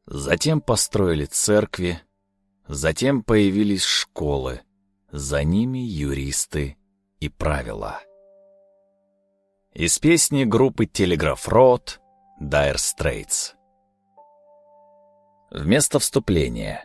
Затем построили церкви, затем появились школы, за ними юристы и правила. Из песни группы Telegraph Road Dire Straits. Вместо вступления.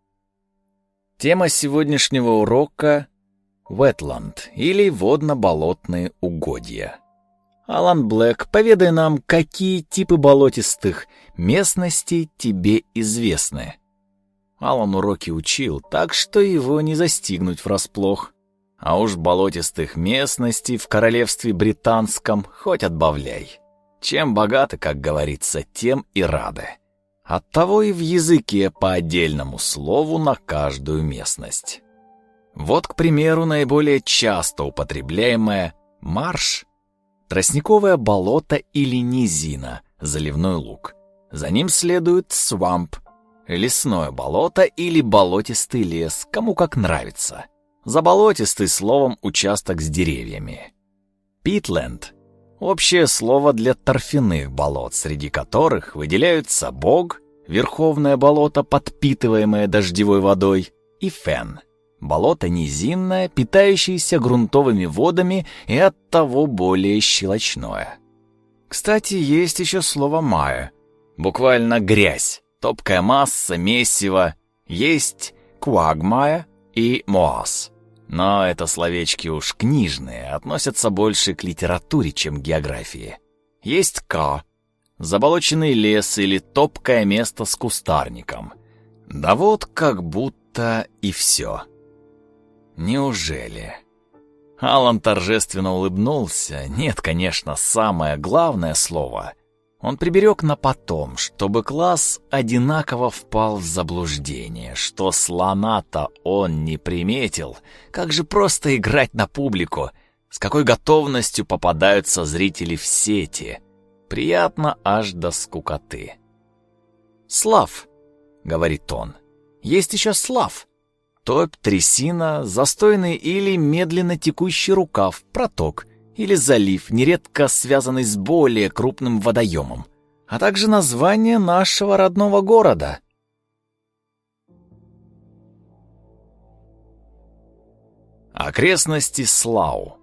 Тема сегодняшнего урока — Wetland или водно-болотные угодья. Алан Блэк, поведай нам, какие типы болотистых местностей тебе известны. Алан уроки учил, так что его не застигнуть врасплох. А уж болотистых местностей в королевстве британском хоть отбавляй. Чем богаты, как говорится, тем и рады. Оттого и в языке по отдельному слову на каждую местность. Вот, к примеру, наиболее часто употребляемое марш, тростниковое болото или низина, заливной луг. За ним следует swamp, лесное болото или болотистый лес, кому как нравится. Заболотистый словом участок с деревьями. Питленд — общее слово для торфяных болот, среди которых выделяются бог, верховное болото, подпитываемое дождевой водой, и фен — болото низинное, питающееся грунтовыми водами и оттого более щелочное. Кстати, есть еще слово «мая», буквально грязь, топкая масса, месиво. Есть quagmire и moas. Но это словечки уж книжные, относятся больше к литературе, чем к географии. Есть ка — заболоченный лес или топкое место с кустарником. Да вот как будто и все. Неужели? Алан торжественно улыбнулся. Нет, конечно, самое главное слово он приберег на потом, чтобы класс одинаково впал в заблуждение, что слона-то он не приметил. Как же просто играть на публику, с какой готовностью попадаются зрители в сети. Приятно аж до скукоты. «Слав», — говорит он, — «есть еще слав. Топь, трясина, застойный или медленно текущий рукав, проток или залив, нередко связанный с более крупным водоемом, а также название нашего родного города». Окрестности Слау.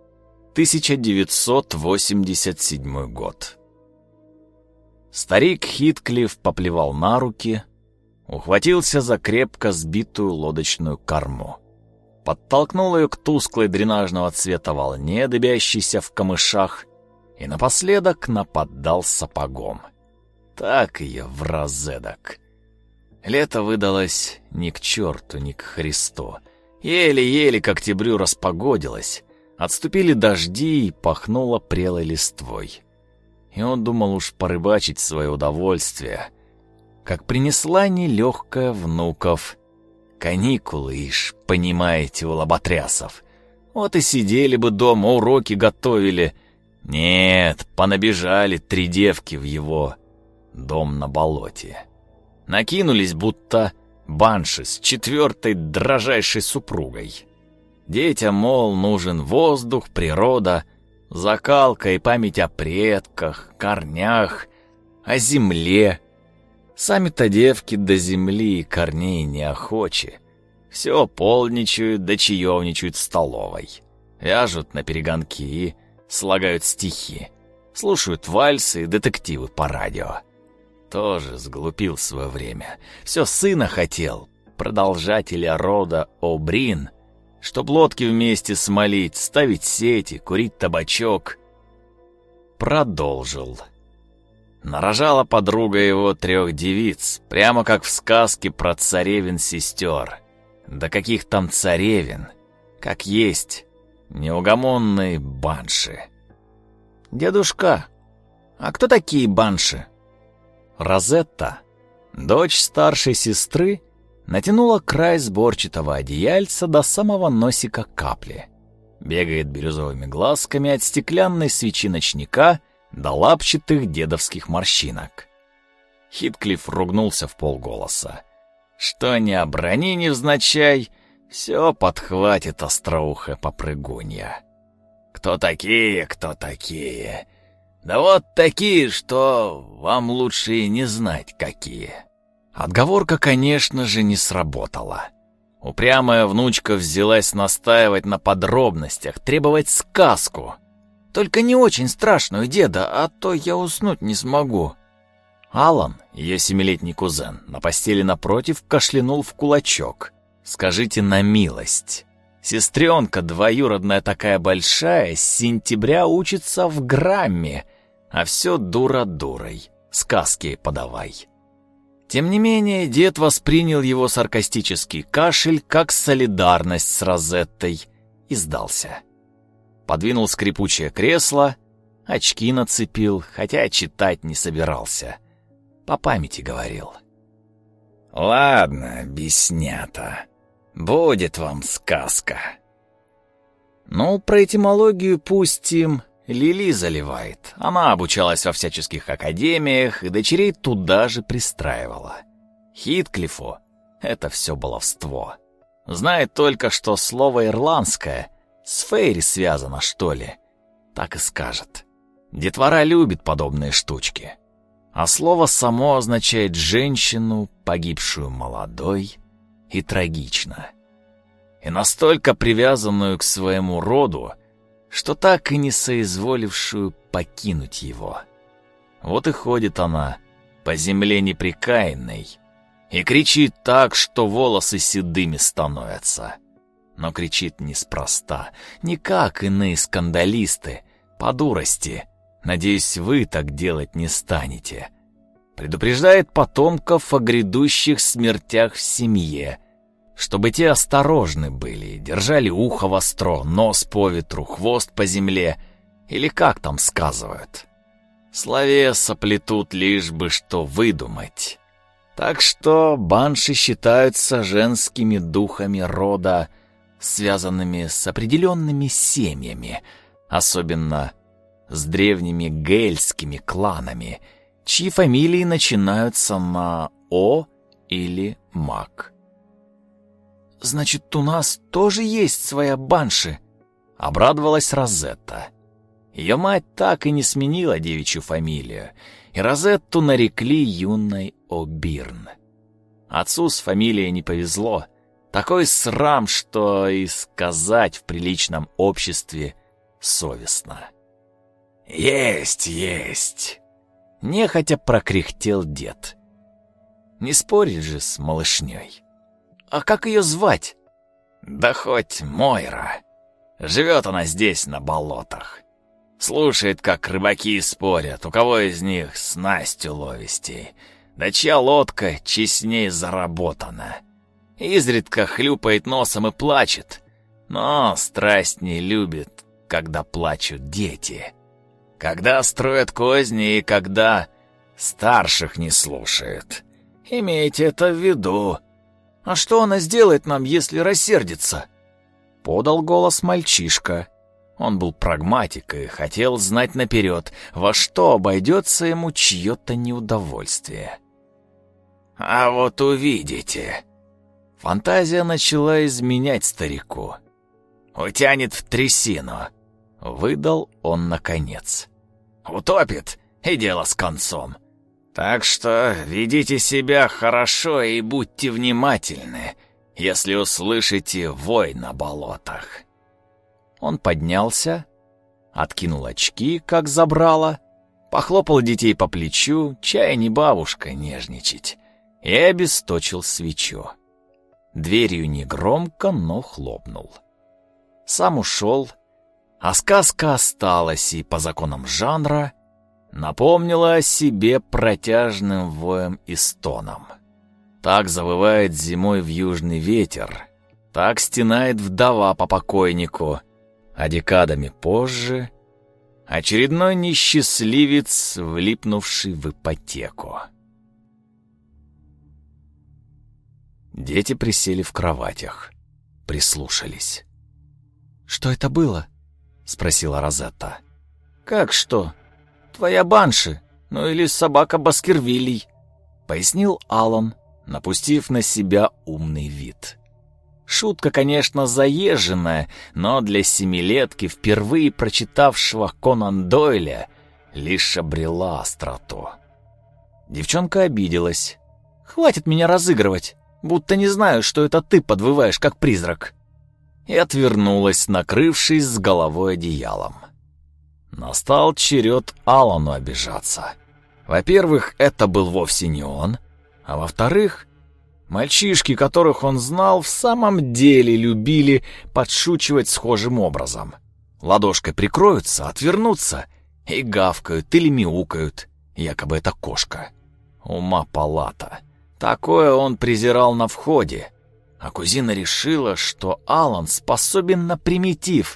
1987 год. Старик Хитклифф поплевал на руки, ухватился за крепко сбитую лодочную корму. Подтолкнул ее к тусклой дренажного цвета волне, дыбящейся в камышах, и напоследок наподдал сапогом. Так ее в розедок. Лето выдалось ни к черту, ни к Христу. Еле-еле к октябрю распогодилось, отступили дожди и пахнуло прелой листвой. И он думал уж порыбачить в свое удовольствие, как принесла нелегкая внуков. Каникулы, ишь, понимаете, у лоботрясов. Вот и сидели бы дома, уроки готовили. Нет, понабежали 3 девки в его дом на болоте. Накинулись, будто банши с 4-й дрожайшей супругой. Детям, мол, нужен воздух, природа, закалка и память о предках, корнях, о земле. Сами-то девки до земли и корней неохочи. Все полничают да чаевничают в столовой. Вяжут на перегонки и слагают стихи. Слушают вальсы и детективы по радио. Тоже сглупил в свое время. Все сына хотел, продолжателя рода О'Брин, чтоб лодки вместе смолить, ставить сети, курить табачок. Продолжил. Нарожала подруга его 3 девиц, прямо как в сказке про царевин-сестер. Да каких там царевин, как есть неугомонные банши. «Дедушка, а кто такие банши?» Розетта, дочь старшей сестры, натянула край сборчатого одеяльца до самого носика капли. Бегает бирюзовыми глазками от стеклянной свечи ночника до лапчатых дедовских морщинок. Хитклифф ругнулся в полголоса. Что ни оброни невзначай, все подхватит остроухая попрыгунья. «Кто такие, кто такие? Да вот такие, что вам лучше и не знать какие. Отговорка, конечно же, не сработала. Упрямая внучка взялась настаивать на подробностях, требовать сказку. «Только не очень страшную, деда, а то я уснуть не смогу». Алан, ее 7-летний кузен, на постели напротив кашлянул в кулачок. «Скажите на милость, сестренка двоюродная такая большая, с сентября учится в грамме, а все дура дурой, сказки подавай». Тем не менее, дед воспринял его саркастический кашель как солидарность с Розеттой и сдался. Подвинул скрипучее кресло, очки нацепил, хотя читать не собирался. По памяти говорил. «Ладно, беснята, будет вам сказка». Ну, про этимологию пусть им Лили заливает. Она обучалась во всяческих академиях и дочерей туда же пристраивала. Хитклифу это все баловство. Знает только, что слово ирландское с фейри связано, что ли. Так и скажет. Детвора любит подобные штучки. А слово само означает женщину, погибшую молодой и трагично. И настолько привязанную к своему роду, что так и не соизволившую покинуть его. Вот и ходит она по земле непрекаянной и кричит так, что волосы седыми становятся. Но кричит неспроста, не как иные скандалисты, по дурости. Надеюсь, вы так делать не станете. Предупреждает потомков о грядущих смертях в семье, чтобы те осторожны были, держали ухо востро, нос по ветру, хвост по земле, или как там сказывают. Словеса плетут лишь бы что выдумать. Так что банши считаются женскими духами рода, связанными с определенными семьями, особенно с древними гельскими кланами, чьи фамилии начинаются на «О» или «Мак». «Значит, у нас тоже есть своя банши?» — обрадовалась Розетта. Ее мать так и не сменила девичью фамилию, и Розетту нарекли юной О'Бирн. Отцу с фамилией не повезло. Такой срам, что и сказать в приличном обществе совестно. «Есть, есть!» — нехотя прокряхтел дед. Не спорить же с малышней. «А как ее звать?» «Да хоть Мойра. Живет она здесь, на болотах. Слушает, как рыбаки спорят, у кого из них снасть уловистей, да чья лодка честней заработана. Изредка хлюпает носом и плачет, но страсть не любит, когда плачут дети. Когда строят козни и когда старших не слушают. Имейте это в виду». «А что она сделает нам, если рассердится?» — подал голос мальчишка. Он был прагматик и хотел знать наперед, во что обойдется ему чье-то неудовольствие. «А вот увидите». Фантазия начала изменять старику. «Утянет в трясину», — выдал он наконец. «Утопит, и дело с концом. Так что ведите себя хорошо и будьте внимательны, если услышите вой на болотах». Он поднялся, откинул очки, как забрало, похлопал детей по плечу, чай не бабушка нежничать, и обесточил свечу. Дверью негромко, но хлопнул. Сам ушел, а сказка осталась и, по законам жанра, напомнила о себе протяжным воем и стоном. Так завывает зимой вьюжный ветер, так стенает вдова по покойнику, а декадами позже очередной несчастливец, влипнувший в ипотеку. Дети присели в кроватях, прислушались. «Что это было?» — спросила Розетта. «Как что? Твоя банши, ну или собака Баскервилей», — пояснил Алан, напустив на себя умный вид. Шутка, конечно, заезженная, но для семилетки, впервые прочитавшего Конан Дойля, лишь обрела остроту. Девчонка обиделась, Хватит меня разыгрывать, будто не знаю, что это ты подвываешь, как призрак». И отвернулась, накрывшись с головой одеялом. Настал черед Алану обижаться. Во-первых, это был вовсе не он, а во-вторых, мальчишки, которых он знал, в самом деле любили подшучивать схожим образом. Ладошкой прикроются, отвернутся и гавкают или мяукают, якобы это кошка. Ума палата. Такое он презирал на входе. А кузина решила, что Алан способен на примитив.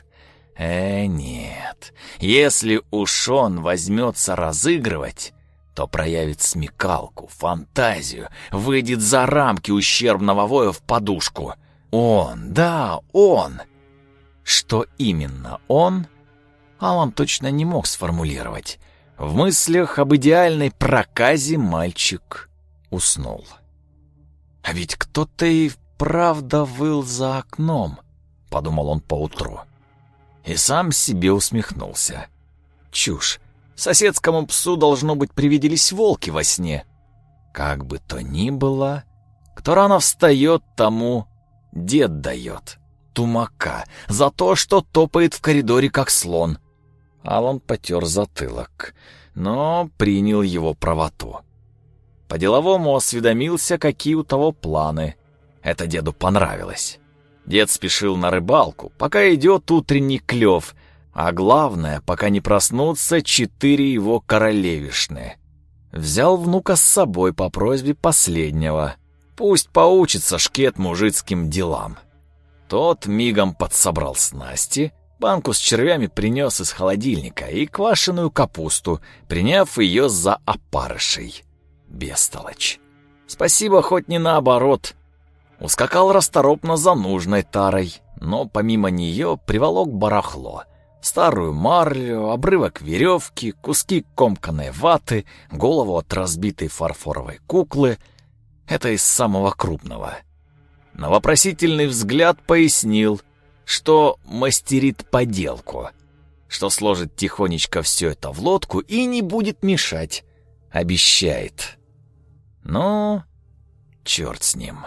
Нет, если уж он возьмется разыгрывать, то проявит смекалку, фантазию, выйдет за рамки ущербного воя в подушку. Он, да, он. Что именно он, Алан точно не мог сформулировать. В мыслях об идеальной проказе мальчик уснул. А ведь кто-то и правда выл за окном, подумал он поутру. И сам себе усмехнулся. Чушь. Соседскому псу, должно быть, привиделись волки во сне. Как бы то ни было, кто рано встает, тому дед дает тумака за то, что топает в коридоре, как слон. Алан потер затылок, но принял его правоту. По-деловому осведомился, какие у того планы. Это деду понравилось. Дед спешил на рыбалку, пока идет утренний клев, а главное, пока не проснутся 4 его королевишны. Взял внука с собой по просьбе последнего. Пусть поучится шкет мужицким делам. Тот мигом подсобрал снасти, банку с червями принес из холодильника и квашеную капусту, приняв ее за опарышей. Бестолочь. Спасибо, хоть не наоборот. Ускакал расторопно за нужной тарой, но помимо нее приволок барахло. Старую марлю, обрывок веревки, куски комканой ваты, голову от разбитой фарфоровой куклы. Это из самого крупного. На вопросительный взгляд пояснил, что мастерит поделку, что сложит тихонечко все это в лодку и не будет мешать. Обещает. Ну, черт с ним.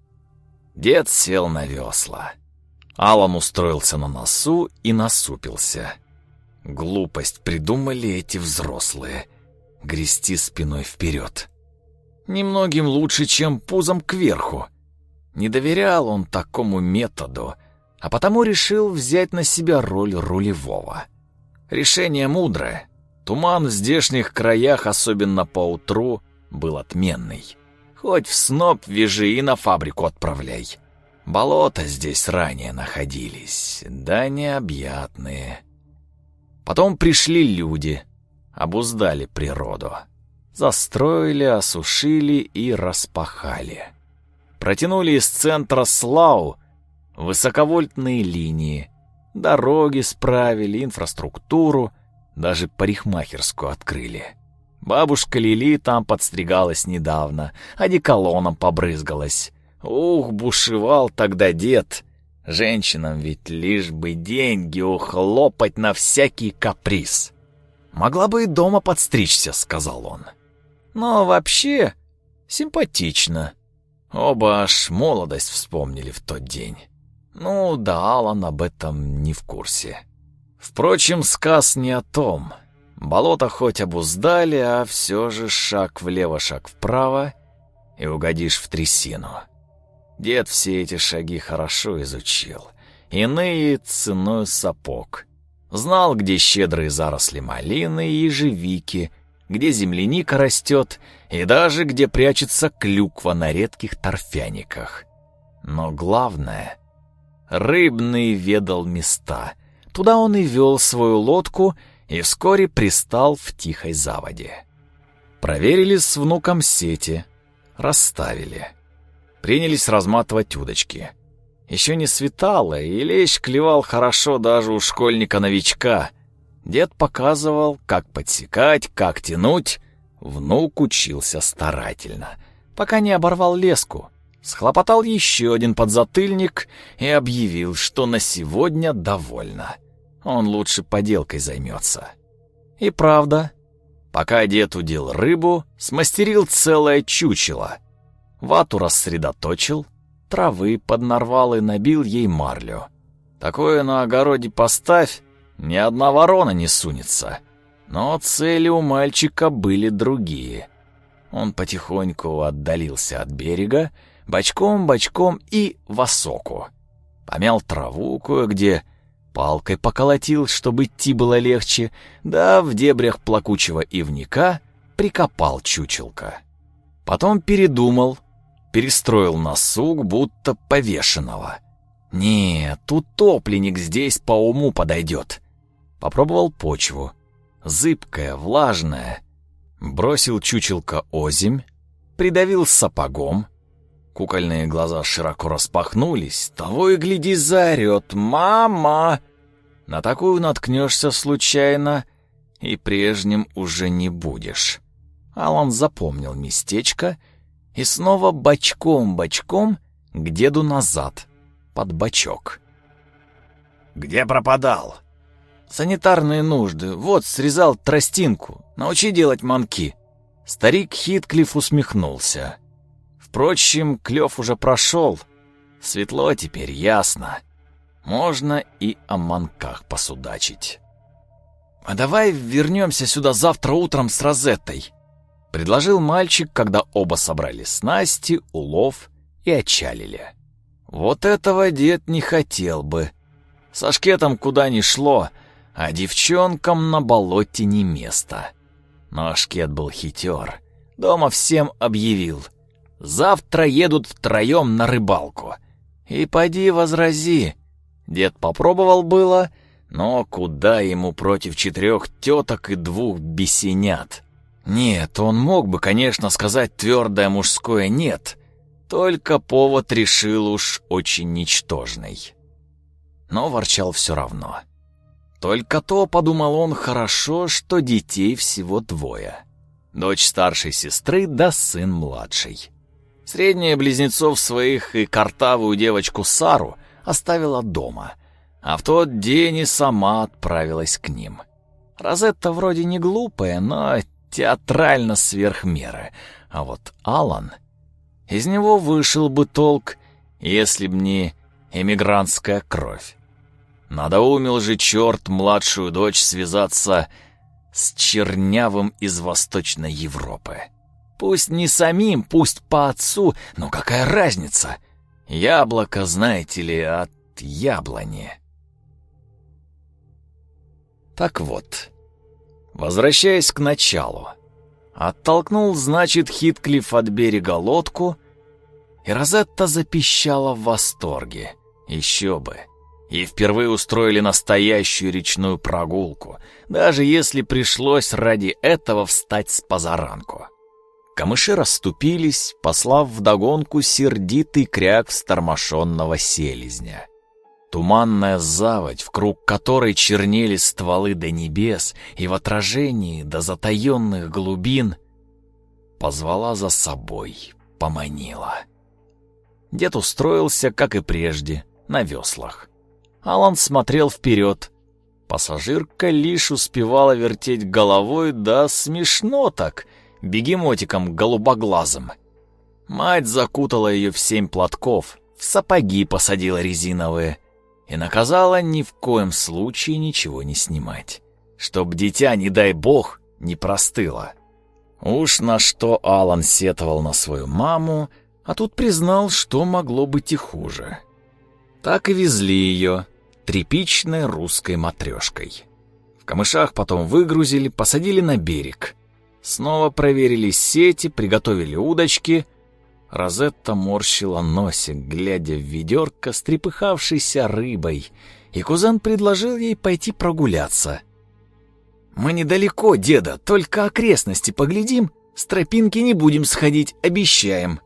Дед сел на весла. Алан устроился на носу и насупился. Глупость придумали эти взрослые. Грести спиной вперед. Немногим лучше, чем пузом кверху. Не доверял он такому методу, а потому решил взять на себя роль рулевого. Решение мудрое. Туман в здешних краях, особенно поутру, был отменный. Хоть в сноп вяжи и на фабрику отправляй. Болота здесь ранее находились, да необъятные. Потом пришли люди, обуздали природу. Застроили, осушили и распахали. Протянули из центра Слау высоковольтные линии, дороги справили, инфраструктуру, даже парикмахерскую открыли. Бабушка Лили там подстригалась недавно, одеколоном побрызгалась. Ух, бушевал тогда дед. Женщинам ведь лишь бы деньги ухлопать на всякий каприз. «Могла бы и дома подстричься», — сказал он. «Но вообще симпатично». Оба аж молодость вспомнили в тот день. Ну да, Алан об этом не в курсе. Впрочем, сказ не о том. Болото хоть обуздали, а все же шаг влево, шаг вправо, и угодишь в трясину. Дед все эти шаги хорошо изучил. Иные ценой сапог. Знал, где щедрые заросли малины и ежевики, где земляника растет, и даже где прячется клюква на редких торфяниках. Но главное, рыбный ведал места. Туда он и вел свою лодку, и вскоре пристал в тихой заводе. Проверили с внуком сети, расставили. Принялись разматывать удочки. Еще не светало, и лещ клевал хорошо даже у школьника-новичка. Дед показывал, как подсекать, как тянуть. Внук учился старательно, пока не оборвал леску. Схлопотал еще один подзатыльник и объявил, что на сегодня довольно. Он лучше поделкой займется. И правда, пока дед удил рыбу, смастерил целое чучело. вату рассредоточил, травы поднарвал и набил ей марлю. Такое на огороде поставь, ни одна ворона не сунется. Но цели у мальчика были другие. Он потихоньку отдалился от берега, бочком-бочком и в осоку. Помял траву кое-где, палкой поколотил, чтобы идти было легче, да в дебрях плакучего ивника прикопал чучелка. Потом передумал, перестроил на сук, будто повешенного. Нет, утопленник здесь по уму подойдет. Попробовал почву. Зыбкая, влажная. Бросил чучелка озимь, придавил сапогом. Кукольные глаза широко распахнулись, того и гляди заорет: «Мама!» На такую наткнешься случайно, и прежним уже не будешь. Алан запомнил местечко и снова бочком-бочком к деду назад, под бочок. «Где пропадал?» «Санитарные нужды. Вот, срезал тростинку. Научи делать манки». Старик Хитклифф усмехнулся. Впрочем, клев уже прошел. Светло теперь, ясно. Можно и о манках посудачить. «А давай вернемся сюда завтра утром с Розеттой», — предложил мальчик, когда оба собрали снасти, улов и отчалили. Вот этого дед не хотел бы. Со шкетом куда ни шло, а девчонкам на болоте не место. Но шкет был хитер. Дома всем объявил: завтра едут втроем на рыбалку. И поди возрази. Дед попробовал было, но куда ему против 4 теток и 2 бесенят? Нет, он мог бы, конечно, сказать твердое мужское «нет», только повод решил уж очень ничтожный. Но ворчал все равно. Только то, подумал он, хорошо, что детей всего 2. Дочь старшей сестры да сын младший. Средняя близнецов своих и картавую девочку Сару оставила дома, а в тот день и сама отправилась к ним. Розетта вроде не глупая, но театрально сверх меры, а вот Алан... Из него вышел бы толк, если б не эмигрантская кровь. Надоумил же черт младшую дочь связаться с чернявым из Восточной Европы. Пусть не самим, пусть по отцу, но какая разница? Яблоко, знаете ли, от яблони. Так вот, возвращаясь к началу. Оттолкнул, значит, Хитклифф от берега лодку, и Розетта запищала в восторге. Еще бы. И впервые устроили настоящую речную прогулку, даже если пришлось ради этого встать с позаранку. Камыши расступились, послав вдогонку сердитый кряк встормошенного селезня. Туманная заводь, вкруг которой чернели стволы до небес и в отражении до затаенных глубин, позвала за собой, поманила. Дед устроился, как и прежде, на веслах. Алан смотрел вперед. Пассажирка лишь успевала вертеть головой, да смешно так, бегемотиком голубоглазым. Мать закутала ее в 7 платков, в сапоги посадила резиновые и наказала ни в коем случае ничего не снимать, чтоб дитя, не дай бог, не простыло. Уж на что Алан сетовал на свою маму, а тут признал, что могло быть и хуже. Так и везли ее тряпичной русской матрешкой. В камышах потом выгрузили, посадили на берег. Снова проверили сети, приготовили удочки. Розетта морщила носик, глядя в ведерко с трепыхавшейся рыбой, и кузен предложил ей пойти прогуляться. «Мы недалеко, деда, только окрестности поглядим, с тропинки не будем сходить, обещаем».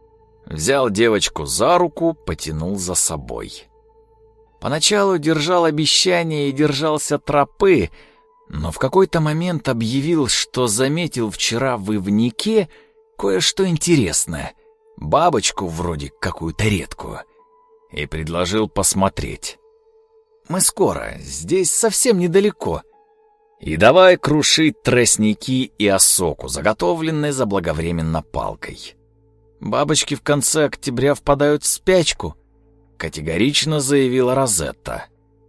Взял девочку за руку, потянул за собой. Поначалу держал обещание и держался тропы, но в какой-то момент объявил, что заметил вчера в ивнике кое-что интересное, бабочку вроде какую-то редкую, и предложил посмотреть. «Мы скоро, здесь совсем недалеко». И давай крушить тростники и осоку, заготовленные заблаговременно палкой. Бабочки в конце октября впадают в спячку», — категорично заявила Розетта.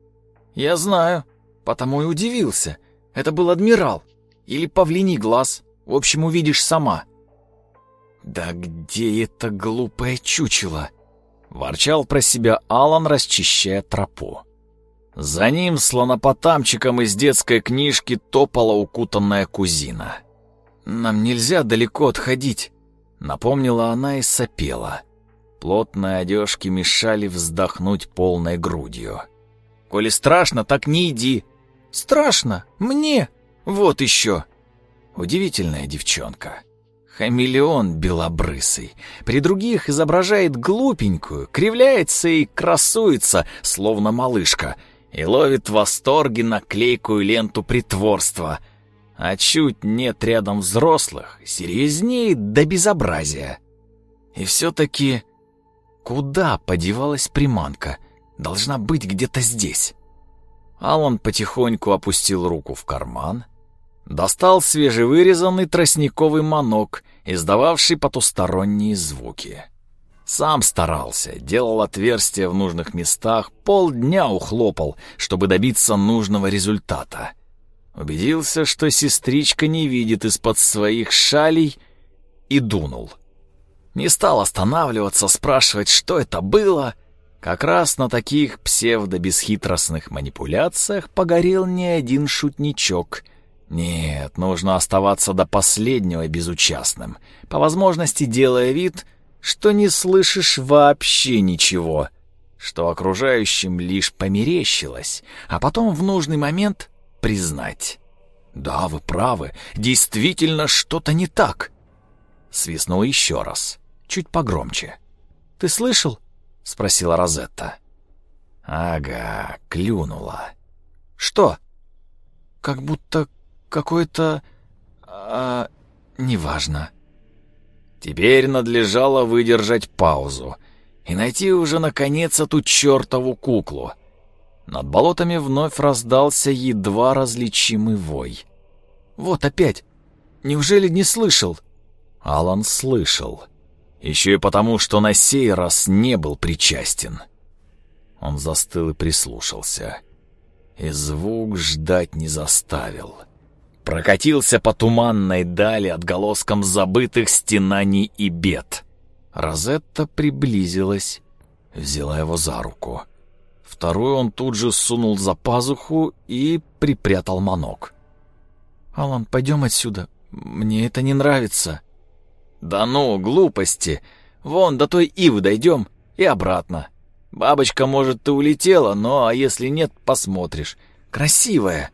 «Я знаю, потому и удивился. Это был адмирал. Или павлиний глаз. В общем, увидишь сама». «Да где это глупое чучело?» — ворчал про себя Алан, расчищая тропу. За ним слонопотамчиком из детской книжки топала укутанная кузина. «Нам нельзя далеко отходить», — напомнила она и сопела. Плотные одежки мешали вздохнуть полной грудью. «Коли страшно, так не иди». «Страшно? Мне? Вот еще». Удивительная девчонка. Хамелеон белобрысый. При других изображает глупенькую, кривляется и красуется, словно малышка, и ловит в восторге на клейкую ленту притворства. А чуть нет рядом взрослых, серьезнеет до безобразия. И все-таки куда подевалась приманка? Должна быть где-то здесь. Алан потихоньку опустил руку в карман, достал свежевырезанный тростниковый манок, издававший потусторонние звуки. Сам старался, делал отверстия в нужных местах, полдня ухлопал, чтобы добиться нужного результата. Убедился, что сестричка не видит из-под своих шалей, и дунул. Не стал останавливаться, спрашивать, что это было. Как раз на таких псевдо-бесхитростных манипуляциях погорел не один шутничок. Нет, нужно оставаться до последнего безучастным, по возможности делая вид, что не слышишь вообще ничего, что окружающим лишь померещилось, а потом в нужный момент признать. «Да, вы правы, действительно что-то не так». Свистнул еще раз, чуть погромче. «Ты слышал?» — спросила Розетта. «Ага, клюнула». «Что?» «Как будто какое-то... неважно». Теперь надлежало выдержать паузу и найти уже, наконец, эту чертову куклу. Над болотами вновь раздался едва различимый вой. «Вот опять! Неужели не слышал?» Алан слышал. Еще и потому, что на сей раз не был причастен. Он застыл и прислушался. И звук ждать не заставил. Прокатился по туманной дали отголоском забытых стенаний и бед. Розетта приблизилась, взяла его за руку. Вторую он тут же сунул за пазуху и припрятал манок. «Алан, пойдем отсюда. Мне это не нравится». «Да ну, глупости. Вон до той ивы дойдем и обратно. Бабочка, может, и улетела, но если нет, посмотришь. Красивая».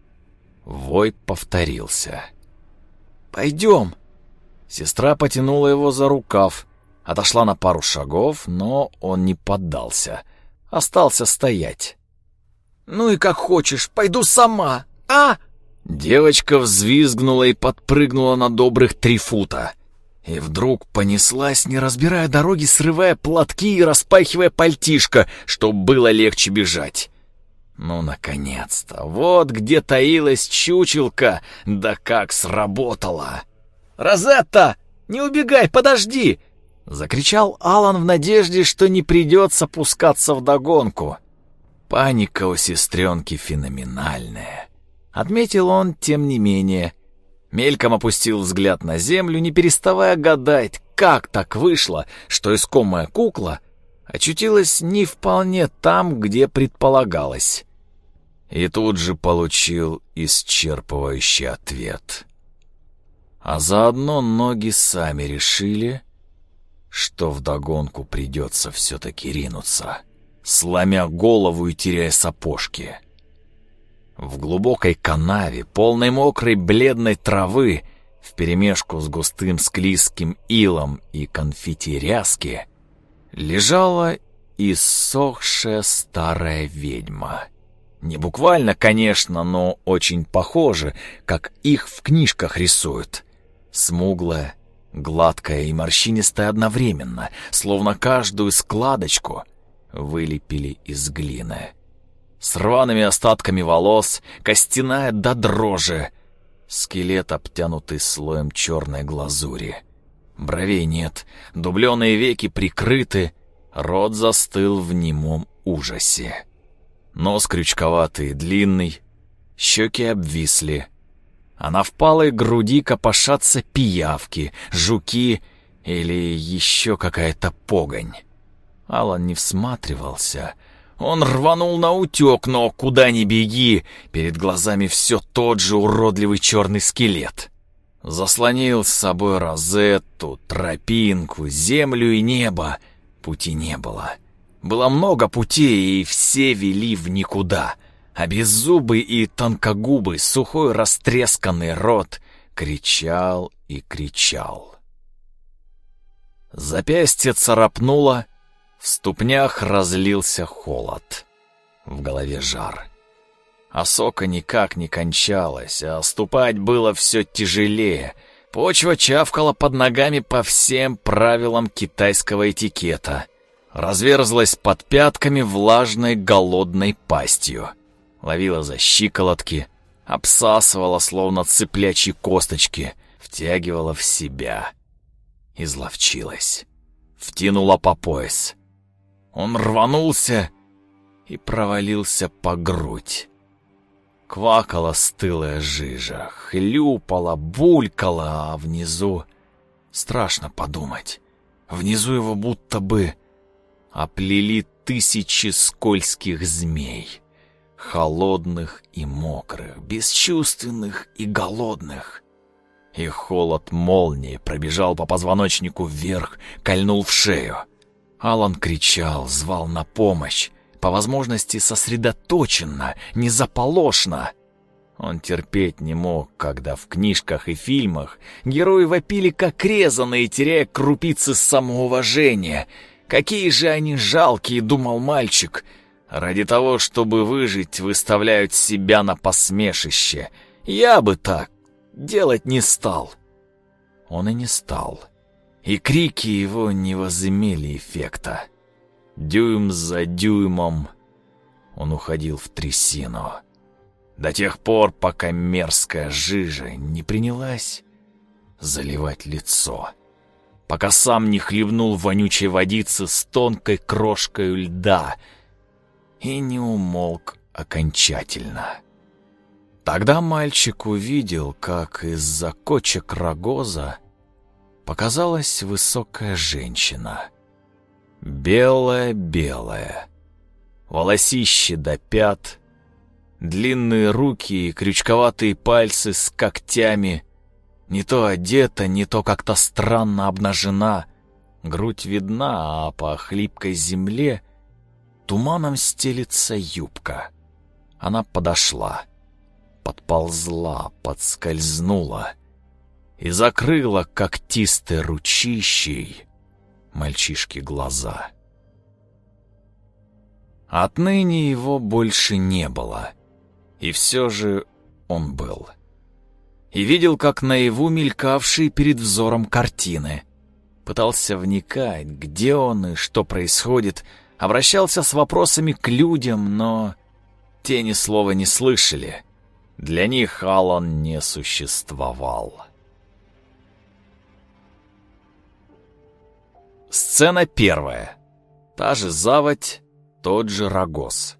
Вой повторился. «Пойдем». Сестра потянула его за рукав, отошла на пару шагов, но он не поддался. Остался стоять. «Ну и как хочешь, пойду сама, а?» Девочка взвизгнула и подпрыгнула на добрых 3 фута. И вдруг понеслась, не разбирая дороги, срывая платки и распахивая пальтишко, чтобы было легче бежать. Ну, наконец-то, вот где таилась чучелка, да как сработала. «Розетта, не убегай, подожди!» — закричал Алан в надежде, что не придется пускаться вдогонку. Паника у сестренки феноменальная. Отметил он, тем не менее. Мельком опустил взгляд на землю, не переставая гадать, как так вышло, что искомая кукла очутилась не вполне там, где предполагалось. И тут же получил исчерпывающий ответ. А заодно ноги сами решили, что вдогонку придется все-таки ринуться, сломя голову и теряя сапожки. В глубокой канаве, полной мокрой бледной травы, вперемешку с густым склизким илом и конфетти ряски, лежала иссохшая старая ведьма. Не буквально, конечно, но очень похоже, как их в книжках рисуют. Смуглая, гладкая и морщинистая одновременно, словно каждую складочку вылепили из глины. С рваными остатками волос, костяная до дрожи, скелет, обтянутый слоем черной глазури. Бровей нет, дубленые веки прикрыты, рот застыл в немом ужасе. Нос крючковатый и длинный, щеки обвисли, а на впалой груди копошатся пиявки, жуки или еще какая-то погонь. Алан не всматривался. Он рванул наутек, но куда ни беги, перед глазами все тот же уродливый черный скелет. Заслонил с собой Розетту, тропинку, землю и небо. Пути не было. Было много путей, и все вели в никуда. А беззубый и тонкогубый, сухой растресканный рот кричал и кричал. Запястье царапнуло, в ступнях разлился холод, в голове жар. Осока никак не кончалась, а ступать было все тяжелее. Почва чавкала под ногами по всем правилам китайского этикета. Разверзлась под пятками влажной голодной пастью. Ловила за щиколотки, обсасывала, словно цыплячьи косточки, втягивала в себя. Изловчилась, втянула по пояс. Он рванулся и провалился по грудь. Квакала стылая жижа, хлюпала, булькала, а внизу... Страшно подумать. Внизу его будто бы оплели тысячи скользких змей. Холодных и мокрых, бесчувственных и голодных. И холод молнии пробежал по позвоночнику вверх, кольнул в шею. Алан кричал, звал на помощь, по возможности сосредоточенно, не заполошно. Он терпеть не мог, когда в книжках и фильмах герои вопили как резаные, теряя крупицы самоуважения. Какие же они жалкие, думал мальчик. Ради того, чтобы выжить, выставляют себя на посмешище. Я бы так делать не стал. Он и не стал. И крики его не возымели эффекта. Дюйм за дюймом он уходил в трясину. До тех пор, пока мерзкая жижа не принялась заливать лицо. Пока сам не хлебнул вонючей водицы с тонкой крошкой льда и не умолк окончательно. Тогда мальчик увидел, как из-за кочек рогоза показалась высокая женщина. Белая-белая, волосище до пят, длинные руки и крючковатые пальцы с когтями, не то одета, не то как-то странно обнажена, грудь видна, а по хлипкой земле туманом стелится юбка. Она подошла, подползла, подскользнула и закрыла когтистой ручищей мальчишке глаза. Отныне его больше не было, и все же он был. И видел, как наяву мелькавшие перед взором картины. Пытался вникать, где он и что происходит, обращался с вопросами к людям, но те ни слова не слышали. Для них Алан не существовал. Сцена первая. Та же заводь, тот же рогоз.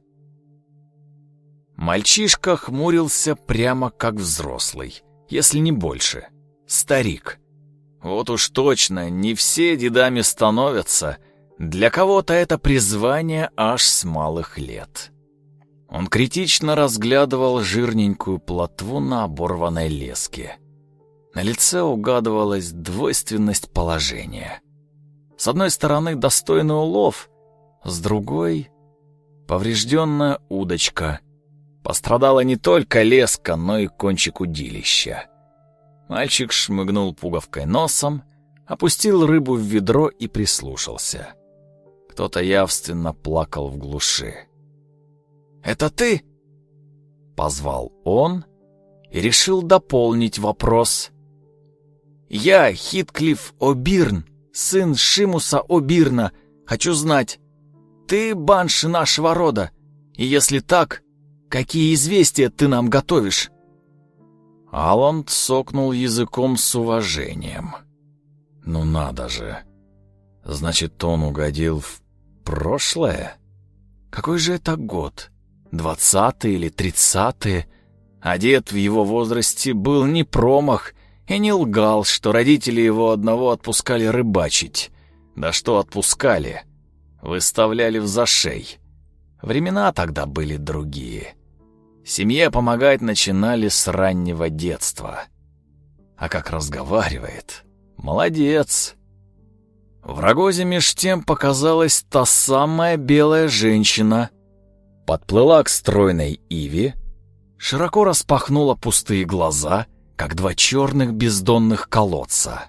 Мальчишка хмурился прямо как взрослый, если не больше. Старик. Вот уж точно, не все дедами становятся. Для кого-то это призвание аж с малых лет. Он критично разглядывал жирненькую плотву на оборванной леске. На лице угадывалась двойственность положения. С одной стороны достойный улов, с другой — поврежденная удочка. Пострадала не только леска, но и кончик удилища. Мальчик шмыгнул пуговкой носом, опустил рыбу в ведро и прислушался. Кто-то явственно плакал в глуши. «Это ты?» — позвал он и решил дополнить вопрос. «Я Хитклифф О'Бирн, сын Шимуса О'Бирна. Хочу знать, ты банши нашего рода? И если так, какие известия ты нам готовишь?» Алан цокнул языком с уважением. Ну надо же. Значит, он угодил в прошлое? Какой же это год? 20-е или 30-е? А дед в его возрасте был не промах и не лгал, что родители его одного отпускали рыбачить. Да что отпускали? Выставляли в зашей. Времена тогда были другие. Семье помогать начинали с раннего детства. А как разговаривает? Молодец. В Рогозе меж тем показалась та самая белая женщина. Подплыла к стройной иве, широко распахнула пустые глаза, как два черных бездонных колодца.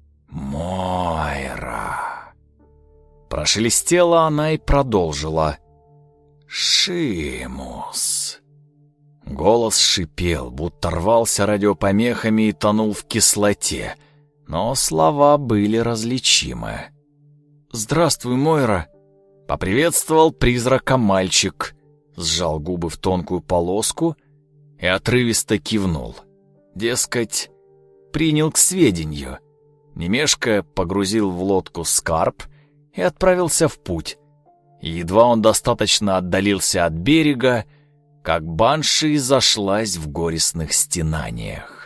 «Мойра!» Прошелестела она и продолжила. «Шимус!» Голос шипел, будто рвался радиопомехами и тонул в кислоте, но слова были различимы. «Здравствуй, Мойра!» — поприветствовал призрака мальчик, сжал губы в тонкую полоску и отрывисто кивнул. Дескать, принял к сведению. Не мешкая, погрузил в лодку скарб и отправился в путь. И едва он достаточно отдалился от берега, как банши зашлась в горестных стенаниях.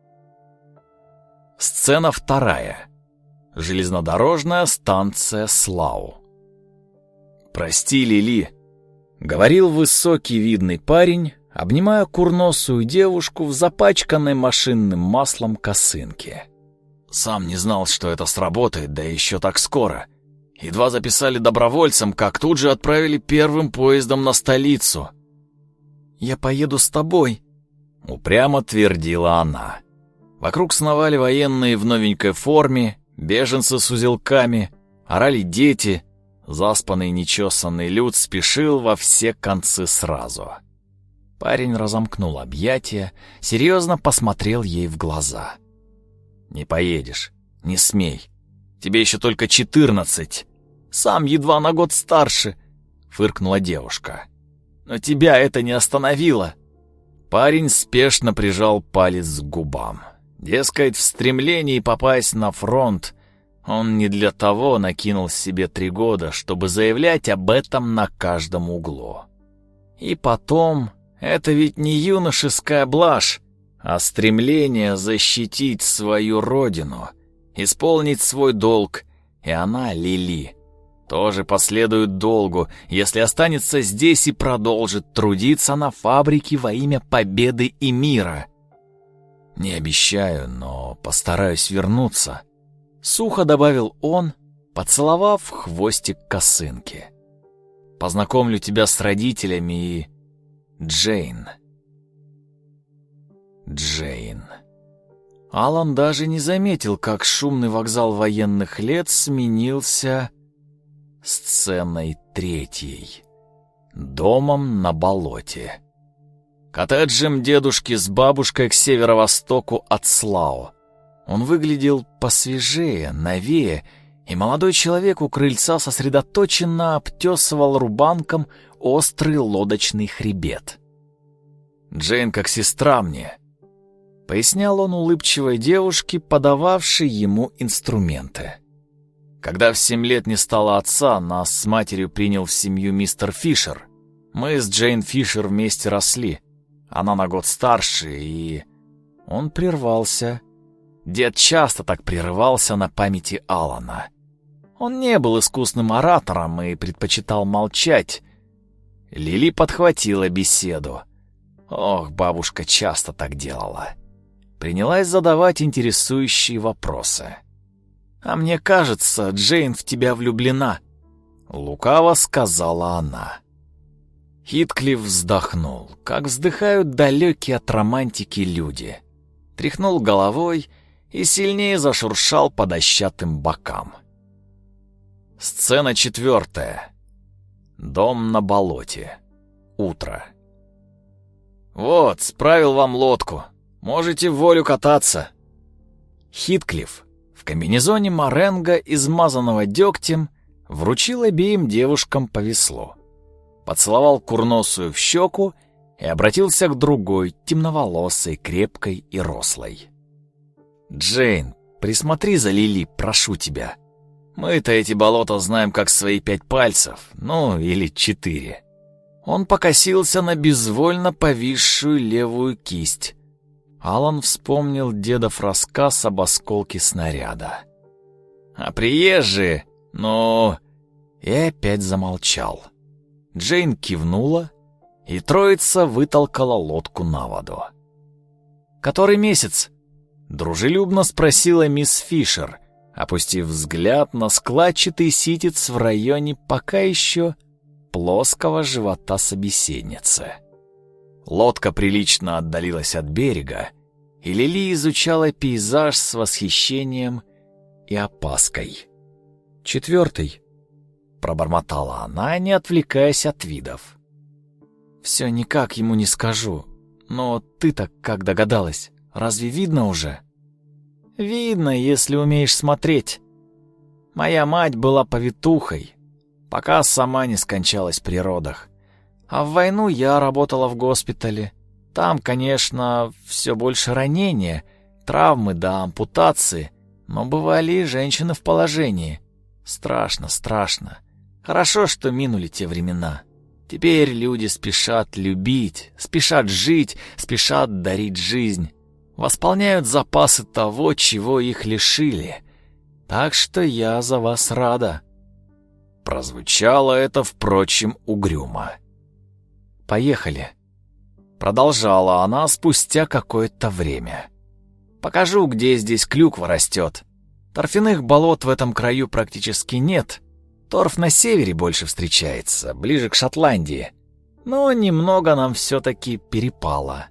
Сцена 2. Железнодорожная станция Слау. «Прости, Лили», — говорил высокий видный парень, обнимая курносую девушку в запачканной машинным маслом косынке. «Сам не знал, что это сработает, да еще так скоро. Едва записали добровольцем, как тут же отправили первым поездом на столицу». «Я поеду с тобой», — упрямо твердила она. Вокруг сновали военные в новенькой форме, беженцы с узелками, орали дети. Заспанный нечесанный люд спешил во все концы сразу. Парень разомкнул объятия, серьезно посмотрел ей в глаза. «Не поедешь, не смей. Тебе еще только 14. Сам едва на год старше», — фыркнула девушка. «Но тебя это не остановило». Парень спешно прижал палец к губам. Дескать, в стремлении попасть на фронт он не для того накинул себе 3 года, чтобы заявлять об этом на каждом углу. И потом, это ведь не юношеская блажь, а стремление защитить свою родину, исполнить свой долг, и она, Лили, тоже последует долгу, если останется здесь и продолжит трудиться на фабрике во имя победы и мира. «Не обещаю, но постараюсь вернуться», — сухо добавил он, поцеловав хвостик косынки. «Познакомлю тебя с родителями и... Джейн». Джейн. Алан даже не заметил, как шумный вокзал военных лет сменился сценой 3. Домом на болоте. Коттеджем дедушки с бабушкой к северо-востоку от Слау. Он выглядел посвежее, новее, и молодой человек у крыльца сосредоточенно обтесывал рубанком острый лодочный хребет. «Джейн как сестра мне», — пояснял он улыбчивой девушке, подававшей ему инструменты. «Когда в 7 лет не стало отца, нас с матерью принял в семью мистер Фишер. Мы с Джейн Фишер вместе росли. Она на год старше, и...» Он прервался. Дед часто так прерывался на памяти Алана. Он не был искусным оратором и предпочитал молчать. Лили подхватила беседу. Ох, бабушка часто так делала. Принялась задавать интересующие вопросы. «А мне кажется, Джейн в тебя влюблена», — лукаво сказала она. Хитклифф вздохнул, как вздыхают далекие от романтики люди. Тряхнул головой и сильнее зашуршал по дощатым бокам. Сцена 4. Дом на болоте. Утро. «Вот, справил вам лодку. Можете в волю кататься». Хитклифф в комбинезоне моренго, измазанного дегтем, вручил обеим девушкам по веслу. Поцеловал курносую в щеку и обратился к другой, темноволосой, крепкой и рослой. «Джейн, присмотри за Лили, прошу тебя. Мы-то эти болота знаем как свои 5 пальцев, ну или 4. Он покосился на безвольно повисшую левую кисть. Алан вспомнил дедов рассказ об осколке снаряда. А приезжие, ну... И опять замолчал. Джейн кивнула, и троица вытолкала лодку на воду. «Который месяц?» — дружелюбно спросила мисс Фишер, опустив взгляд на складчатый ситец в районе пока еще плоского живота собеседницы. Лодка прилично отдалилась от берега, и Лили изучала пейзаж с восхищением и опаской. «4», — пробормотала она, не отвлекаясь от видов. «Все никак ему не скажу, но ты-то как догадалась? Разве видно уже?» «Видно, если умеешь смотреть. Моя мать была повитухой, пока сама не скончалась при родах. А в войну я работала в госпитале. Там, конечно, все больше ранения, травмы да ампутации, но бывали и женщины в положении. Страшно, страшно. Хорошо, что минули те времена. Теперь люди спешат любить, спешат жить, спешат дарить жизнь. Восполняют запасы того, чего их лишили. Так что я за вас рада». Прозвучало это, впрочем, угрюмо. «Поехали», — продолжала она спустя какое-то время. «Покажу, где здесь клюква растет. Торфяных болот в этом краю практически нет. Торф на севере больше встречается, ближе к Шотландии. Но немного нам все-таки перепало».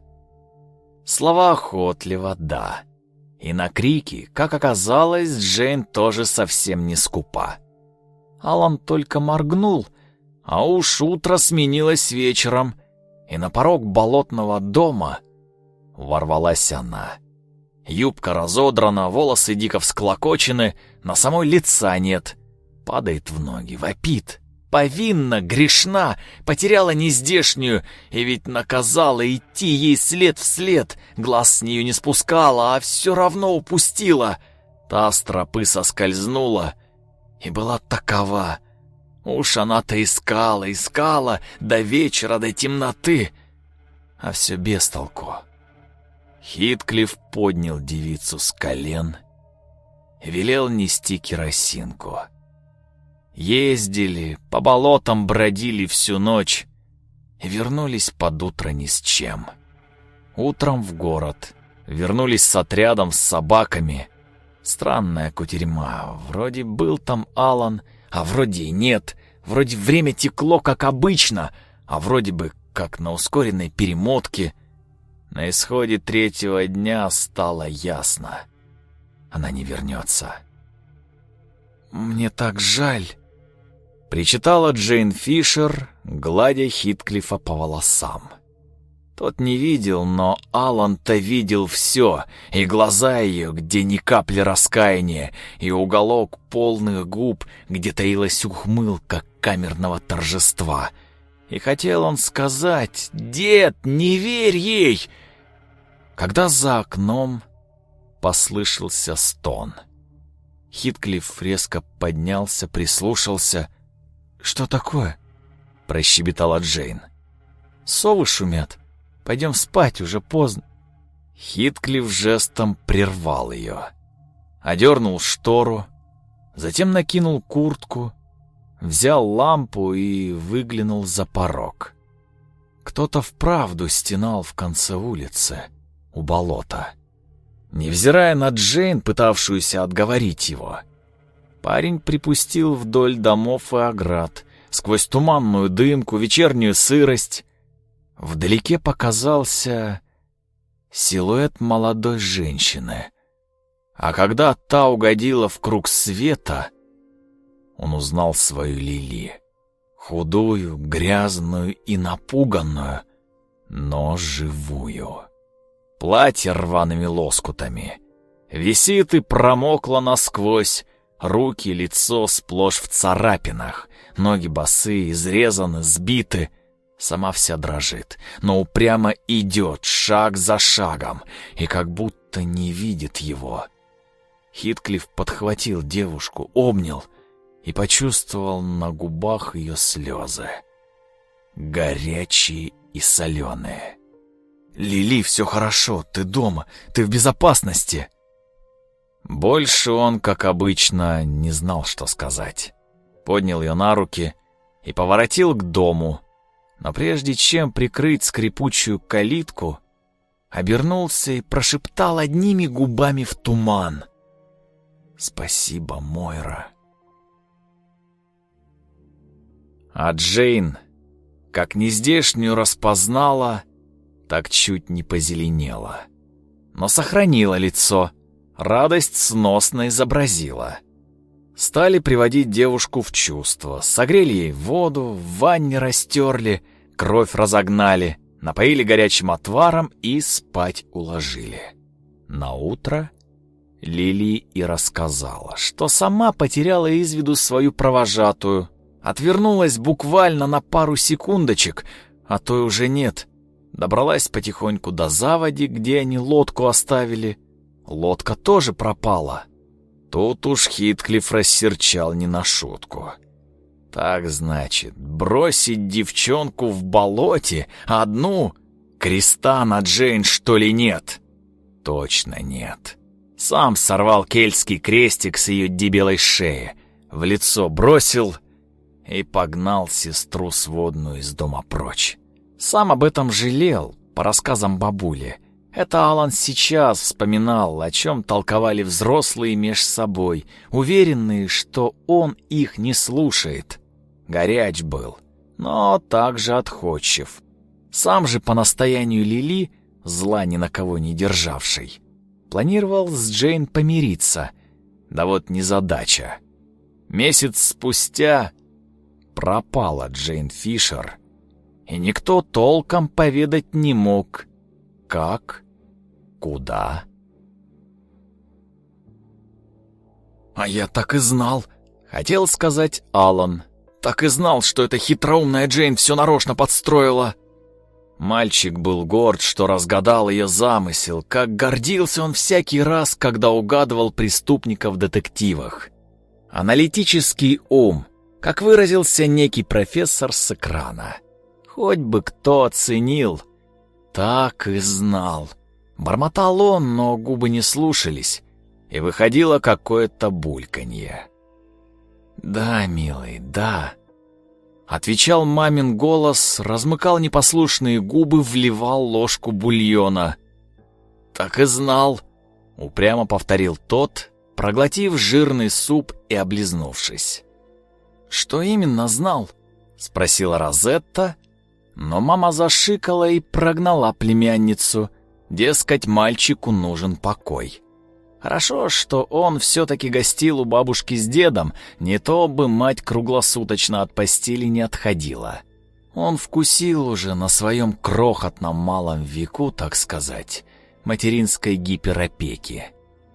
Слова охотливо, да. И на крики, как оказалось, Джейн тоже совсем не скупа. Алан только моргнул, а уж утро сменилось вечером, и на порог болотного дома ворвалась она. Юбка разодрана, волосы дико всклокочены, на самой лица нет. Падает в ноги, вопит. Повинна, грешна, потеряла нездешнюю, и ведь наказала идти ей след в след, глаз с нее не спускала, а все равно упустила. Та с тропы соскользнула и была такова. Уж она-то искала до вечера, до темноты, а все без толку. Хитклифф поднял девицу с колен и велел нести керосинку. Ездили, по болотам бродили всю ночь и вернулись под утро ни с чем. Утром в город вернулись с отрядом с собаками. Странная кутерьма. Вроде был там Алан, а вроде и нет. Вроде время текло, как обычно, а вроде бы как на ускоренной перемотке. На исходе 3-го дня стало ясно. Она не вернется. «Мне так жаль», — причитала Джейн Фишер, гладя Хитклиффа по волосам. Тот не видел, но Алан-то видел все, и глаза ее, где ни капли раскаяния, и уголок полных губ, где таилась ухмылка камерного торжества. И хотел он сказать: «Дед, не верь ей!» Когда за окном послышался стон. Хитклифф резко поднялся, прислушался. «Что такое?» — прощебетала Джейн. «Совы шумят. Пойдем спать, уже поздно». Хитклифф жестом прервал ее. Одернул штору, затем накинул куртку, взял лампу и выглянул за порог. Кто-то вправду стенал в конце улицы, у болота. Невзирая на Джейн, пытавшуюся отговорить его, парень припустил вдоль домов и оград, сквозь туманную дымку, вечернюю сырость. Вдалеке показался силуэт молодой женщины. А когда та угодила в круг света, он узнал свою Лили. Худую, грязную и напуганную, но живую. Платье рваными лоскутами. Висит и промокло насквозь, руки, лицо сплошь в царапинах, ноги босые, изрезаны, сбиты. Сама вся дрожит, но упрямо идет шаг за шагом и как будто не видит его. Хитклифф подхватил девушку, обнял и почувствовал на губах ее слезы. Горячие и соленые. «Лили, все хорошо, ты дома, ты в безопасности!» Больше он, как обычно, не знал, что сказать. Поднял ее на руки и поворотил к дому, но прежде чем прикрыть скрипучую калитку, обернулся и прошептал одними губами в туман: «Спасибо, Мойра». А Джейн, как нездешнюю распознала, так чуть не позеленела, но сохранила лицо, радость сносно изобразила. Стали приводить девушку в чувство, согрели ей воду, в ванне растерли, кровь разогнали, напоили горячим отваром и спать уложили. Наутро Лили и рассказала, что сама потеряла из виду свою провожатую, отвернулась буквально на пару секундочек, а то и уже нет. Добралась потихоньку до заводи, где они лодку оставили. Лодка тоже пропала. Тут уж Хитклифф рассерчал не на шутку. Так, значит, бросить девчонку в болоте одну? Креста на Джейн, что ли, нет? Точно нет. Сам сорвал кельтский крестик с ее дебелой шеи, в лицо бросил и погнал сестру сводную из дома прочь. Сам об этом жалел, по рассказам бабули. Это Алан сейчас вспоминал, о чем толковали взрослые меж собой, уверенные, что он их не слушает. Горяч был, но также отходчив. Сам же по настоянию Лили, зла ни на кого не державший, планировал с Джейн помириться. Да вот незадача. Месяц спустя пропала Джейн Фишер, и никто толком поведать не мог, как, куда. «А я так и знал», — хотел сказать Алан. «Так и знал, что эта хитроумная Джейн все нарочно подстроила». Мальчик был горд, что разгадал ее замысел, как гордился он всякий раз, когда угадывал преступника в детективах. Аналитический ум, как выразился некий профессор с экрана. Хоть бы кто оценил. Так и знал. Бормотал он, но губы не слушались, и выходило какое-то бульканье. «Да, милый, да», — отвечал мамин голос, размыкал непослушные губы, вливал ложку бульона. «Так и знал», — упрямо повторил тот, проглотив жирный суп и облизнувшись. «Что именно знал?» — спросила Розетта, но мама зашикала и прогнала племянницу, дескать, мальчику нужен покой. Хорошо, что он все-таки гостил у бабушки с дедом, не то бы мать круглосуточно от постели не отходила. Он вкусил уже на своем крохотном малом веку, так сказать, материнской гиперопеки.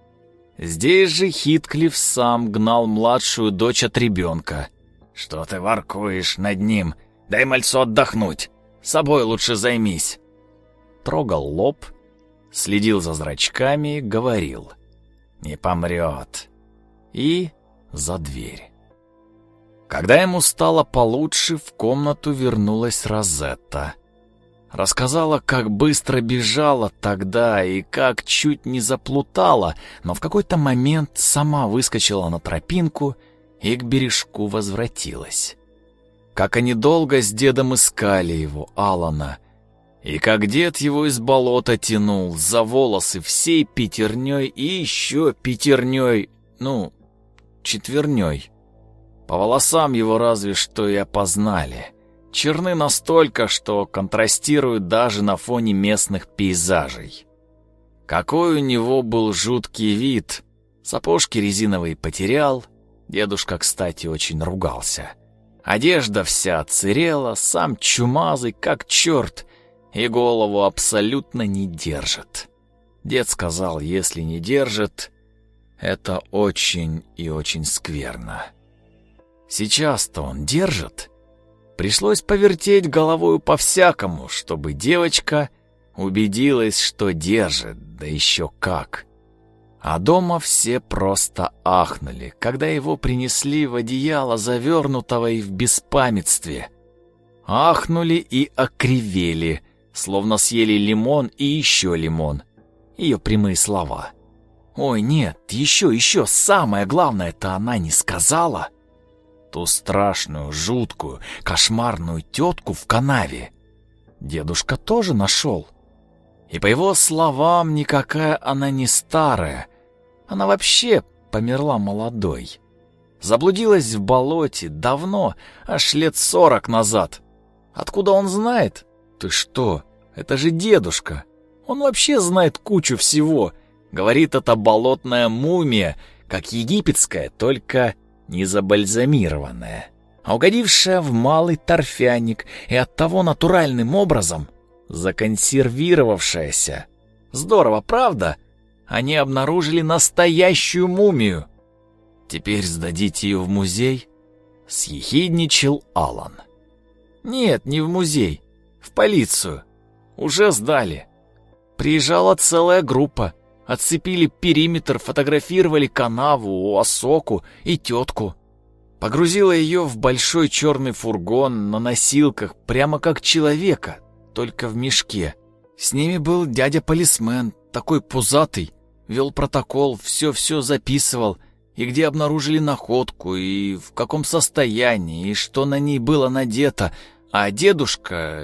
Здесь же Хитклифф сам гнал младшую дочь от ребенка. «Что ты воркуешь над ним? Дай мальцу отдохнуть. Собой лучше займись». Трогал лоб, следил за зрачками, говорил: «Не помрет». И за дверь. Когда ему стало получше, в комнату вернулась Розетта. Рассказала, как быстро бежала тогда и как чуть не заплутала, но в какой-то момент сама выскочила на тропинку и к бережку возвратилась. Как они долго с дедом искали его, Алана, и как дед его из болота тянул за волосы всей пятерней и еще пятерней, четверней. По волосам его разве что и опознали. Черны настолько, что контрастируют даже на фоне местных пейзажей. Какой у него был жуткий вид. Сапожки резиновые потерял. Дедушка, кстати, очень ругался. Одежда вся отсырела, сам чумазый, как черт, и голову абсолютно не держит. Дед сказал, если не держит, это очень и очень скверно. Сейчас-то он держит. Пришлось повертеть головою по-всякому, чтобы девочка убедилась, что держит, да еще как. А дома все просто ахнули, когда его принесли в одеяло, завернутого и в беспамятстве. Ахнули и окривели, словно съели лимон и еще лимон. Ее прямые слова. «Ой, нет, еще, самое главное-то она не сказала». Ту страшную, жуткую, кошмарную тетку в канаве дедушка тоже нашел. И по его словам, никакая она не старая. Она вообще померла молодой. Заблудилась в болоте давно, аж лет 40 назад. Откуда он знает? Ты что, это же дедушка. Он вообще знает кучу всего. Говорит, это болотная мумия, как египетская, только не забальзамированная, а угодившая в малый торфяник и оттого натуральным образом законсервировавшаяся. Здорово, правда? Они обнаружили настоящую мумию. Теперь сдадите ее в музей? Съехидничал Алан. Нет, не в музей, в полицию. Уже сдали. Приезжала целая группа. Отцепили периметр, фотографировали канаву, осоку и тетку. Погрузила ее в большой черный фургон на носилках, прямо как человека, только в мешке. С ними был дядя-полисмен, такой пузатый, вел протокол, все записывал, и где обнаружили находку, и в каком состоянии, и что на ней было надето. А дедушка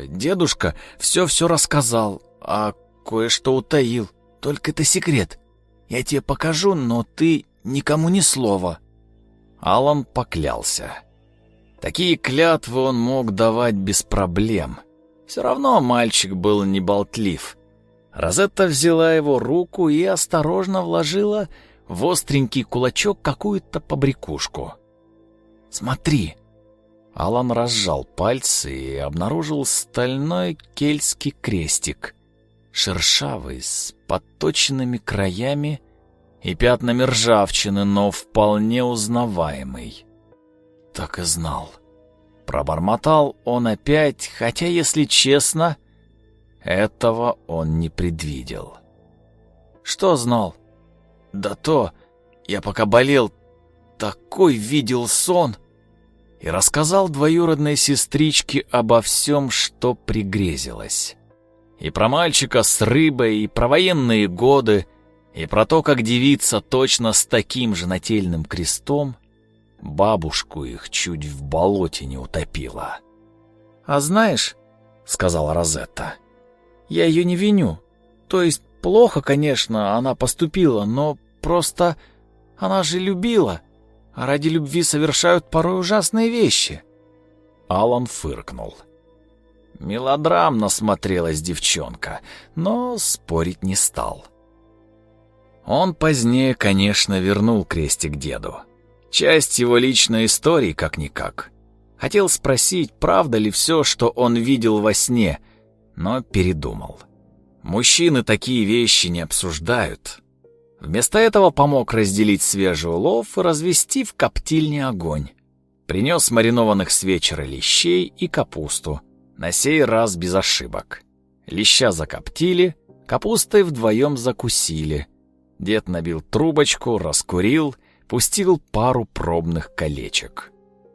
все рассказал, а кое-что утаил. Только это секрет. Я тебе покажу, но ты никому ни слова». Алан поклялся. Такие клятвы он мог давать без проблем. Все равно мальчик был не болтлив. Розетта взяла его руку и осторожно вложила в остренький кулачок какую-то побрякушку. «Смотри». Алан разжал пальцы и обнаружил стальной кельтский крестик. Шершавый, с подточенными краями и пятнами ржавчины, но вполне узнаваемый. Так и знал. Пробормотал он опять, хотя, если честно, этого он не предвидел. Что знал? Да то, я пока болел, такой видел сон. И рассказал двоюродной сестричке обо всем, что пригрезилось. И про мальчика с рыбой, и про военные годы, и про то, как девица точно с таким же нательным крестом бабушку их чуть в болоте не утопила. «А знаешь, — сказала Розетта, — я ее не виню. То есть плохо, конечно, она поступила, но просто она же любила, а ради любви совершают порой ужасные вещи». Алан фыркнул. Мелодрамно смотрелась девчонка, но спорить не стал. Он позднее, конечно, вернул крестик деду. Часть его личной истории, как-никак. Хотел спросить, правда ли все, что он видел во сне, но передумал. Мужчины такие вещи не обсуждают. Вместо этого помог разделить свежий улов и развести в коптильне огонь. Принес маринованных с вечера лещей и капусту. На сей раз без ошибок. Леща закоптили, капустой вдвоем закусили. Дед набил трубочку, раскурил, пустил пару пробных колечек.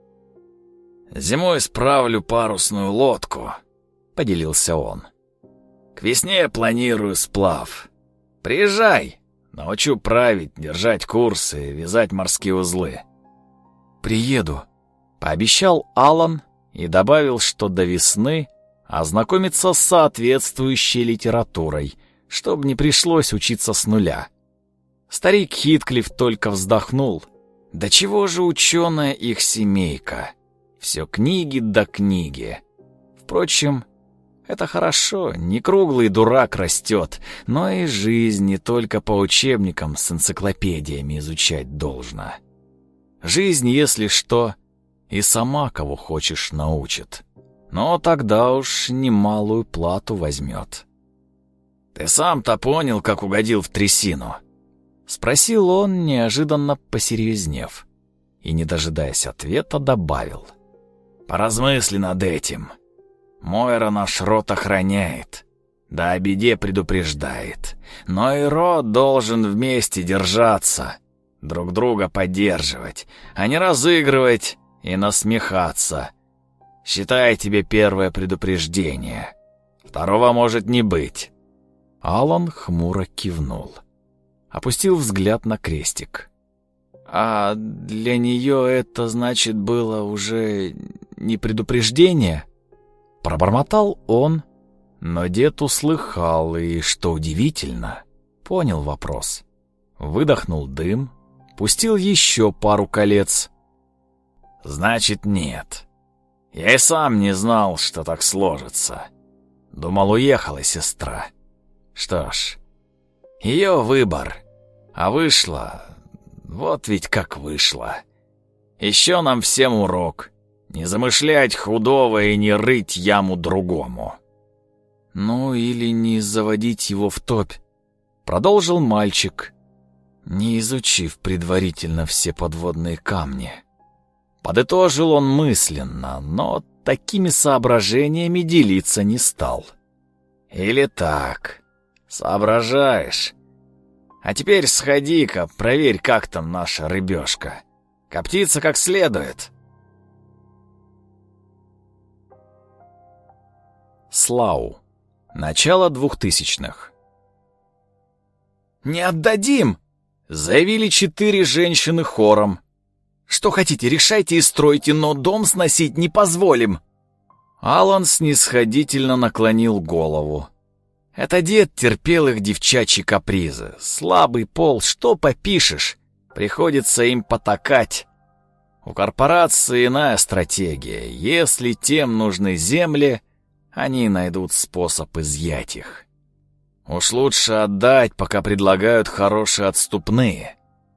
«Зимой справлю парусную лодку», — поделился он. «К весне планирую сплав. Приезжай, научу править, держать курсы, вязать морские узлы». «Приеду», — пообещал Алан, и добавил, что до весны ознакомиться с соответствующей литературой, чтобы не пришлось учиться с нуля. Старик Хитклифф только вздохнул. Да чего же ученая их семейка? Все книги да книги. Впрочем, это хорошо, не круглый дурак растет, но и жизнь не только по учебникам с энциклопедиями изучать должна. Жизнь, если что, и сама кого хочешь научит. Но тогда уж немалую плату возьмет. «Ты сам-то понял, как угодил в трясину?» — спросил он, неожиданно посерьезнев. И, не дожидаясь ответа, добавил. «Поразмысли над этим. Мойра наш род охраняет. да о беде предупреждает. Но и род должен вместе держаться, друг друга поддерживать, а не разыгрывать и насмехаться. Считай тебе первое предупреждение. Второго может не быть». Алан хмуро кивнул. Опустил взгляд на крестик. «А для нее это, значит, было уже не предупреждение?» Пробормотал он, но дед услыхал и, что удивительно, понял вопрос. Выдохнул дым, пустил еще пару колец. «Значит, нет. Я и сам не знал, что так сложится. Думал, уехала сестра. Что ж, ее выбор. А вышло... Вот ведь как вышло. Еще нам всем урок. Не замышлять худого и не рыть яму другому». «Ну, или не заводить его в топь», — продолжил мальчик, не изучив предварительно все подводные камни. Подытожил он мысленно, но такими соображениями делиться не стал. «Или так. Соображаешь. А теперь сходи-ка, проверь, как там наша рыбешка. Коптится как следует». Слау. Начало 2000-х. «Не отдадим!» — заявили 4 женщины хором. «Что хотите, решайте и стройте, но дом сносить не позволим». Алан снисходительно наклонил голову. Это дед терпел их девчачьи капризы. Слабый пол, что попишешь, приходится им потакать. У корпорации иная стратегия. Если тем нужны земли, они найдут способ изъять их. Уж лучше отдать, пока предлагают хорошие отступные.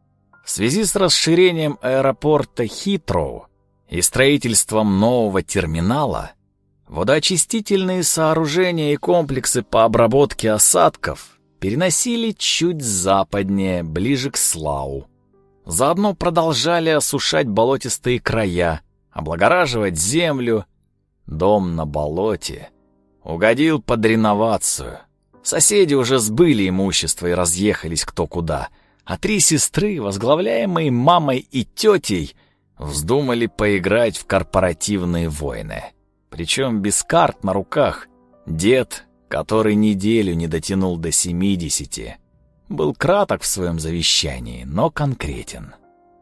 В связи с расширением аэропорта Хитроу и строительством нового терминала, водоочистительные сооружения и комплексы по обработке осадков переносили чуть западнее, ближе к Слау. Заодно продолжали осушать болотистые края, облагораживать землю. Дом на болоте угодил под реновацию. Соседи уже сбыли имущество и разъехались кто куда, а 3 сестры, возглавляемые мамой и тетей, вздумали поиграть в корпоративные войны. Причем без карт на руках. Дед, который неделю не дотянул до 70, был краток в своем завещании, но конкретен.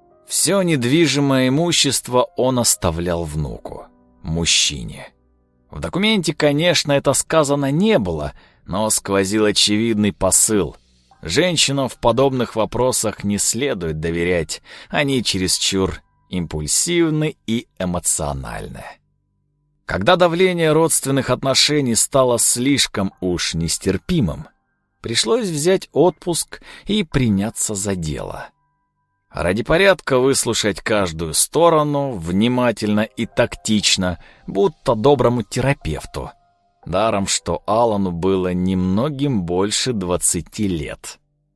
Все недвижимое имущество он оставлял внуку, мужчине. В документе, конечно, это сказано не было, но сквозил очевидный посыл. Женщинам в подобных вопросах не следует доверять, они чересчур импульсивны и эмоциональны. Когда давление родственных отношений стало слишком уж нестерпимым, пришлось взять отпуск и приняться за дело. Ради порядка выслушать каждую сторону внимательно и тактично, будто доброму терапевту. Даром, что Алану было немногим больше 20 лет.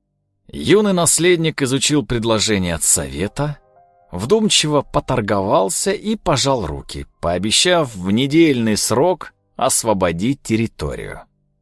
Юный наследник изучил предложение от совета, вдумчиво поторговался и пожал руки, пообещав в недельный срок освободить территорию.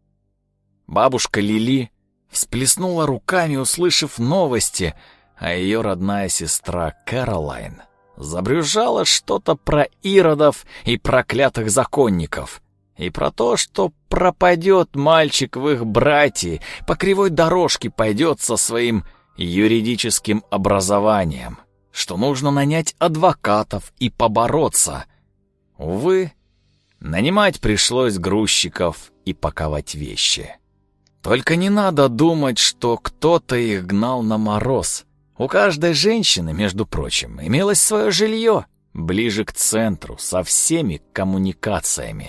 Бабушка Лили всплеснула руками, услышав новости, а ее родная сестра Кэролайн забрюзжала что-то про иродов и проклятых законников, и про то, что пропадет мальчик в их братье, по кривой дорожке пойдет со своим юридическим образованием, что нужно нанять адвокатов и побороться. Увы, нанимать пришлось грузчиков и паковать вещи. Только не надо думать, что кто-то их гнал на мороз. У каждой женщины, между прочим, имелось свое жилье, ближе к центру, со всеми коммуникациями.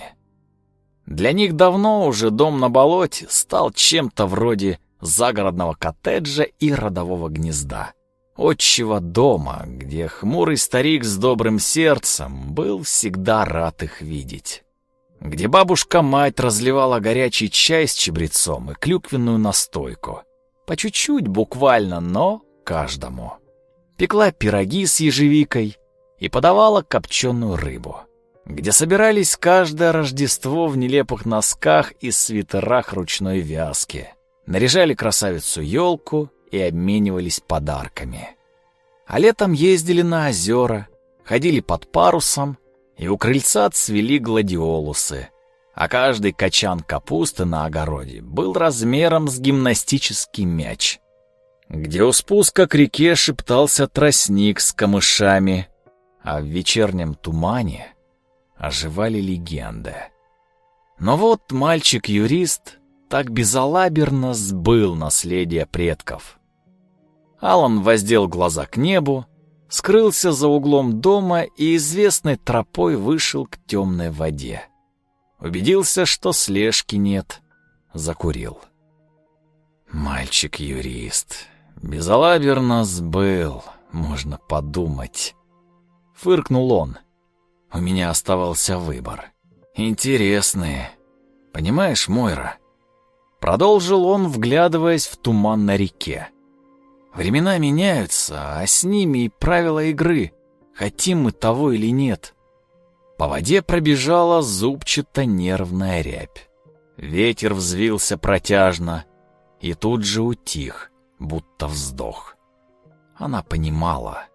Для них давно уже дом на болоте стал чем-то вроде загородного коттеджа и родового гнезда. Отчего дома, где хмурый старик с добрым сердцем был всегда рад их видеть. Где бабушка-мать разливала горячий чай с чабрецом и клюквенную настойку. По чуть-чуть буквально, но каждому. Пекла пироги с ежевикой и подавала копченую рыбу. где собирались каждое Рождество в нелепых носках и свитерах ручной вязки, наряжали красавицу-елку и обменивались подарками. А летом ездили на озера, ходили под парусом, и у крыльца цвели гладиолусы, а каждый качан капусты на огороде был размером с гимнастический мяч, где у спуска к реке шептался тростник с камышами, а в вечернем тумане оживали легенды. Но вот мальчик-юрист так безалаберно сбыл наследие предков. Алан воздел глаза к небу, скрылся за углом дома и известной тропой вышел к темной воде. Убедился, что слежки нет, закурил. Мальчик-юрист безалаберно сбыл, можно подумать. Фыркнул он. У меня оставался выбор. Интересные. Понимаешь, Мойра? Продолжил он, вглядываясь в туман на реке. Времена меняются, а с ними и правила игры, хотим мы того или нет. По воде пробежала зубчато-нервная рябь. Ветер взвился протяжно и тут же утих, будто вздох. Она понимала.